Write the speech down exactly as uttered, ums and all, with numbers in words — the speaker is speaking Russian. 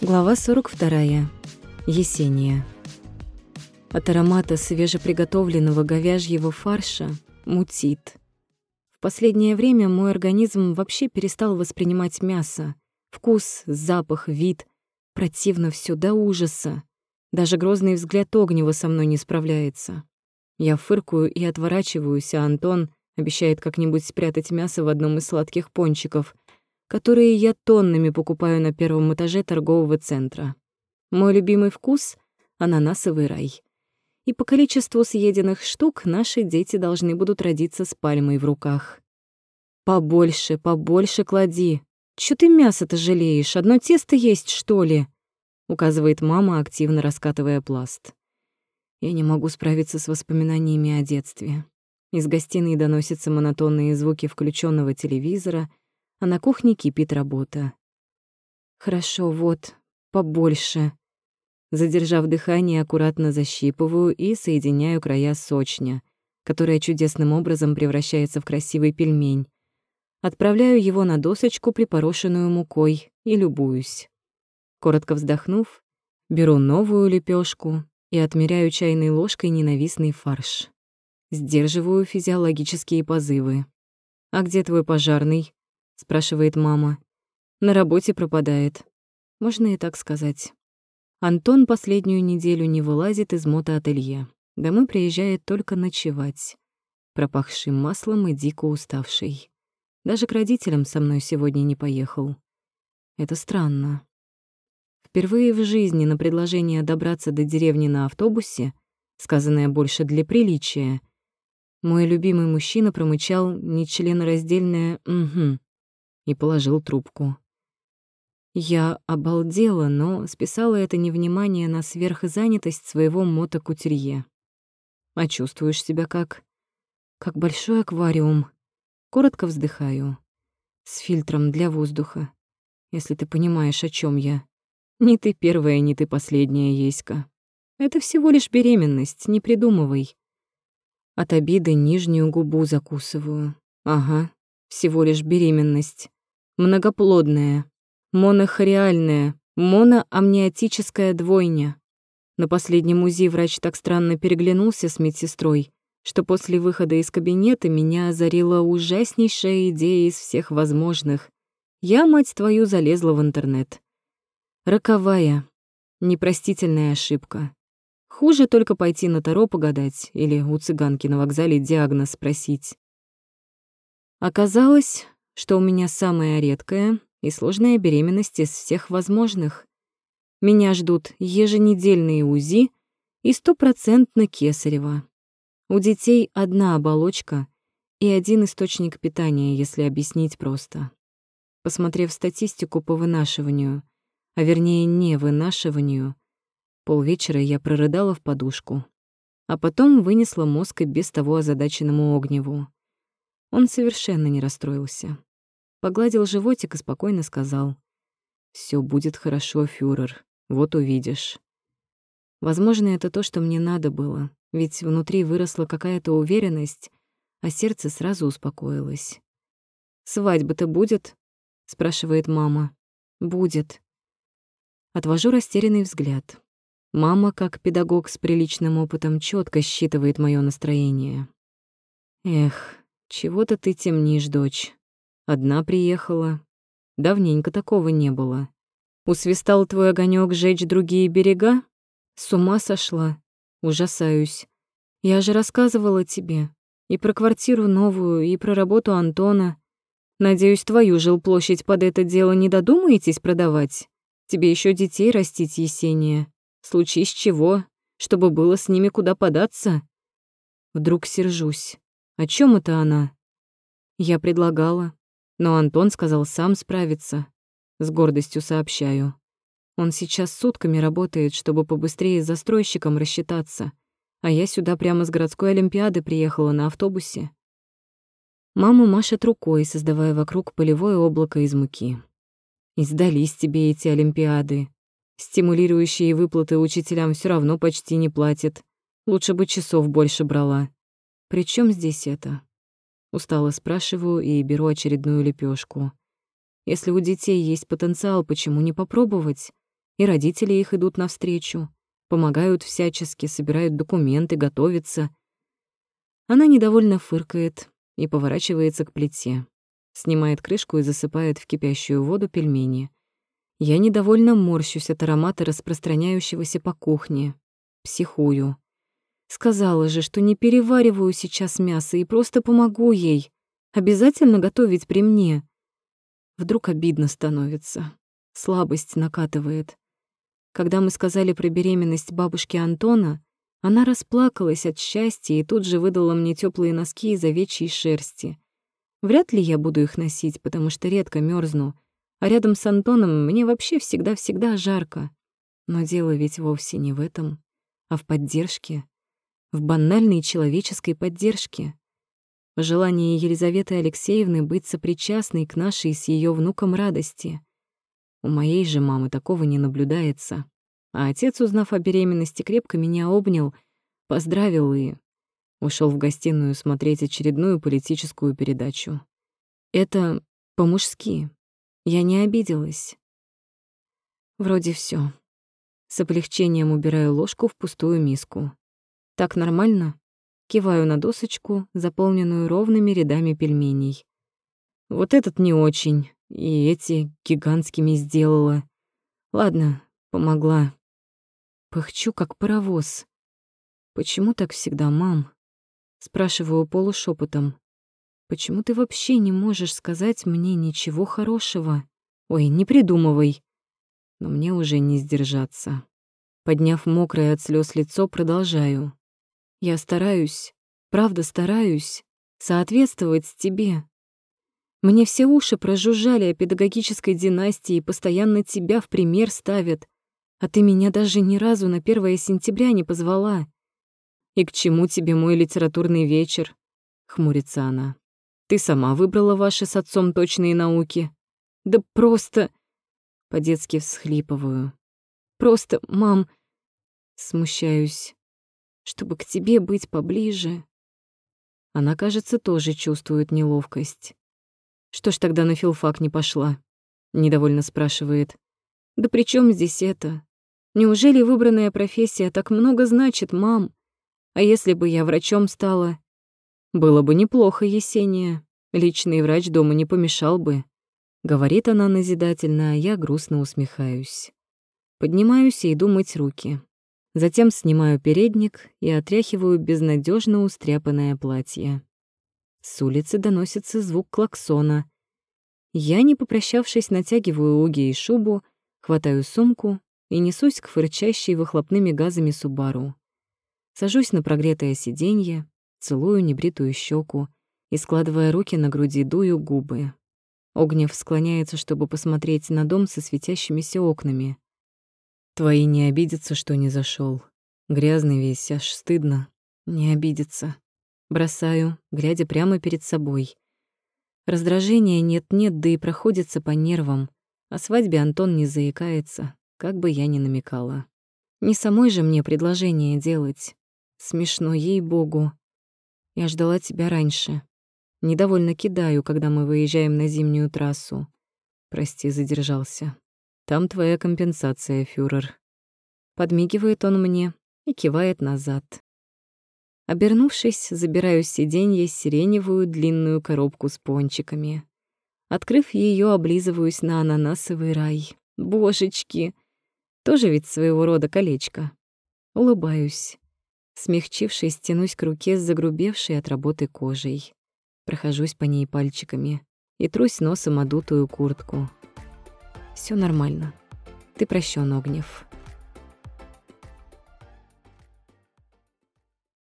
Глава сорок вторая. Есения. От аромата свежеприготовленного говяжьего фарша мутит. В последнее время мой организм вообще перестал воспринимать мясо. Вкус, запах, вид. Противно всё до ужаса. Даже грозный взгляд Огнева со мной не справляется. Я фыркаю и отворачиваюсь, а Антон обещает как-нибудь спрятать мясо в одном из сладких пончиков, которые я тоннами покупаю на первом этаже торгового центра. Мой любимый вкус — ананасовый рай. И по количеству съеденных штук наши дети должны будут родиться с пальмой в руках. «Побольше, побольше клади. Чё ты мясо-то жалеешь? Одно тесто есть, что ли?» — указывает мама, активно раскатывая пласт. Я не могу справиться с воспоминаниями о детстве. Из гостиной доносятся монотонные звуки включенного телевизора, а на кухне кипит работа. «Хорошо, вот, побольше». Задержав дыхание, аккуратно защипываю и соединяю края сочня, которая чудесным образом превращается в красивый пельмень. Отправляю его на досочку, припорошенную мукой, и любуюсь. Коротко вздохнув, беру новую лепёшку и отмеряю чайной ложкой ненавистный фарш. Сдерживаю физиологические позывы. «А где твой пожарный?» — спрашивает мама. «На работе пропадает». Можно и так сказать. Антон последнюю неделю не вылазит из мотоателье. Домой приезжает только ночевать. Пропахший маслом и дико уставший. Даже к родителям со мной сегодня не поехал. Это странно. Впервые в жизни на предложение добраться до деревни на автобусе, сказанное больше для приличия, мой любимый мужчина промычал нечленораздельное «угу» и положил трубку. Я обалдела, но списала это невнимание на сверхзанятость своего мотокутюрье. А чувствуешь себя как? Как большой аквариум. Коротко вздыхаю. С фильтром для воздуха. Если ты понимаешь, о чем я. Не ты первая, не ты последняя, Еська. Это всего лишь беременность, не придумывай. От обиды нижнюю губу закусываю. Ага, всего лишь беременность. Многоплодная. Монохориальная, моноамниотическая двойня. На последнем УЗИ врач так странно переглянулся с медсестрой, что после выхода из кабинета меня озарила ужаснейшая идея из всех возможных. Я, мать твою, залезла в интернет. Роковая, непростительная ошибка. Хуже только пойти на таро погадать или у цыганки на вокзале диагноз спросить. Оказалось, что у меня самая редкая и сложная беременность из всех возможных. Меня ждут еженедельные УЗИ и стопроцентно кесарево. У детей одна оболочка и один источник питания, если объяснить просто. Посмотрев статистику по вынашиванию, а вернее не вынашиванию, полвечера я прорыдала в подушку, а потом вынесла мозг и без того озадаченному Огневу. Он совершенно не расстроился. Погладил животик и спокойно сказал: «Всё будет хорошо, фюрер, вот увидишь». Возможно, это то, что мне надо было, ведь внутри выросла какая-то уверенность, а сердце сразу успокоилось. «Свадьба-то будет?» — спрашивает мама. «Будет». Отвожу растерянный взгляд. Мама, как педагог с приличным опытом, чётко считывает моё настроение. «Эх, чего-то ты темнишь, дочь. Одна приехала. Давненько такого не было. Усвистал твой огонёк жечь другие берега? С ума сошла. Ужасаюсь. Я же рассказывала тебе и про квартиру новую, и про работу Антона. Надеюсь, твою жилплощадь под это дело не додумаетесь продавать? Тебе ещё детей растить, Есения. Случись чего, чтобы было с ними куда податься». Вдруг сержусь. О чём это она? Я предлагала. Но Антон сказал сам справиться. С гордостью сообщаю. Он сейчас сутками работает, чтобы побыстрее с застройщиком рассчитаться. А я сюда прямо с городской олимпиады приехала на автобусе. Мама машет рукой, создавая вокруг пылевое облако из муки. И сдались тебе эти олимпиады. Стимулирующие выплаты учителям всё равно почти не платят. Лучше бы часов больше брала. При чём здесь это? Устало спрашиваю и беру очередную лепёшку. Если у детей есть потенциал, почему не попробовать? И родители их идут навстречу, помогают всячески, собирают документы, готовятся. Она недовольно фыркает и поворачивается к плите, снимает крышку и засыпает в кипящую воду пельмени. Я недовольно морщусь от аромата, распространяющегося по кухне. Психую. Сказала же, что не перевариваю сейчас мясо и просто помогу ей. Обязательно готовить при мне. Вдруг обидно становится. Слабость накатывает. Когда мы сказали про беременность бабушки Антона, она расплакалась от счастья и тут же выдала мне теплые носки из овечьей шерсти. Вряд ли я буду их носить, потому что редко мёрзну, а рядом с Антоном мне вообще всегда-всегда жарко. Но дело ведь вовсе не в этом, а в поддержке, в банальной человеческой поддержке. В желании Елизаветы Алексеевны быть сопричастной к нашей с ее внуком радости. У моей же мамы такого не наблюдается. А отец, узнав о беременности, крепко меня обнял, поздравил и ушел в гостиную смотреть очередную политическую передачу. Это по-мужски. Я не обиделась. Вроде всё. С облегчением убираю ложку в пустую миску. Так нормально? Киваю на досочку, заполненную ровными рядами пельменей. Вот этот не очень, и эти гигантскими сделала. Ладно, помогла. Пыхчу, как паровоз. «Почему так всегда, мам?» Спрашиваю полушепотом. «Почему ты вообще не можешь сказать мне ничего хорошего? Ой, не придумывай!» Но мне уже не сдержаться. Подняв мокрое от слез лицо, продолжаю. «Я стараюсь, правда стараюсь, соответствовать тебе. Мне все уши прожужжали о педагогической династии и постоянно тебя в пример ставят, а ты меня даже ни разу на первое сентября не позвала. И к чему тебе мой литературный вечер?» — хмурится она. «Ты сама выбрала ваши с отцом точные науки». «Да просто...» — по-детски всхлипываю. «Просто, мам...» Смущаюсь. «Чтобы к тебе быть поближе...» Она, кажется, тоже чувствует неловкость. «Что ж тогда на филфак не пошла?» — недовольно спрашивает. «Да при чём здесь это? Неужели выбранная профессия так много значит, мам? А если бы я врачом стала?» «Было бы неплохо, Есения. Личный врач дома не помешал бы», — говорит она назидательно, а я грустно усмехаюсь. Поднимаюсь и иду мыть руки. Затем снимаю передник и отряхиваю безнадежно устряпанное платье. С улицы доносится звук клаксона. Я, не попрощавшись, натягиваю уги и шубу, хватаю сумку и несусь к фырчащей выхлопными газами Субару. Сажусь на прогретое сиденье, целую небритую щеку и, складывая руки на груди, дую губы. Огнев склоняется, чтобы посмотреть на дом со светящимися окнами. «Твои не обидятся, что не зашел. Грязный весь, аж стыдно. Не обидятся». Бросаю, глядя прямо перед собой. Раздражения нет-нет, да и проходится по нервам. О свадьбе Антон не заикается, как бы я ни намекала. Не самой же мне предложение делать. Смешно, ей-богу. Я ждала тебя раньше. Недовольно кидаю, когда мы выезжаем на зимнюю трассу. Прости, задержался. Там твоя компенсация, фюрер. Подмигивает он мне и кивает назад. Обернувшись, забираю с сиденья сиреневую длинную коробку с пончиками. Открыв ее, облизываюсь на ананасовый рай. Божечки! Тоже ведь своего рода колечко. Улыбаюсь. Смягчившись, тянусь к руке с загрубевшей от работы кожей. Прохожусь по ней пальчиками и трусь носом о дутую куртку. Всё нормально. Ты прощен, Огнев.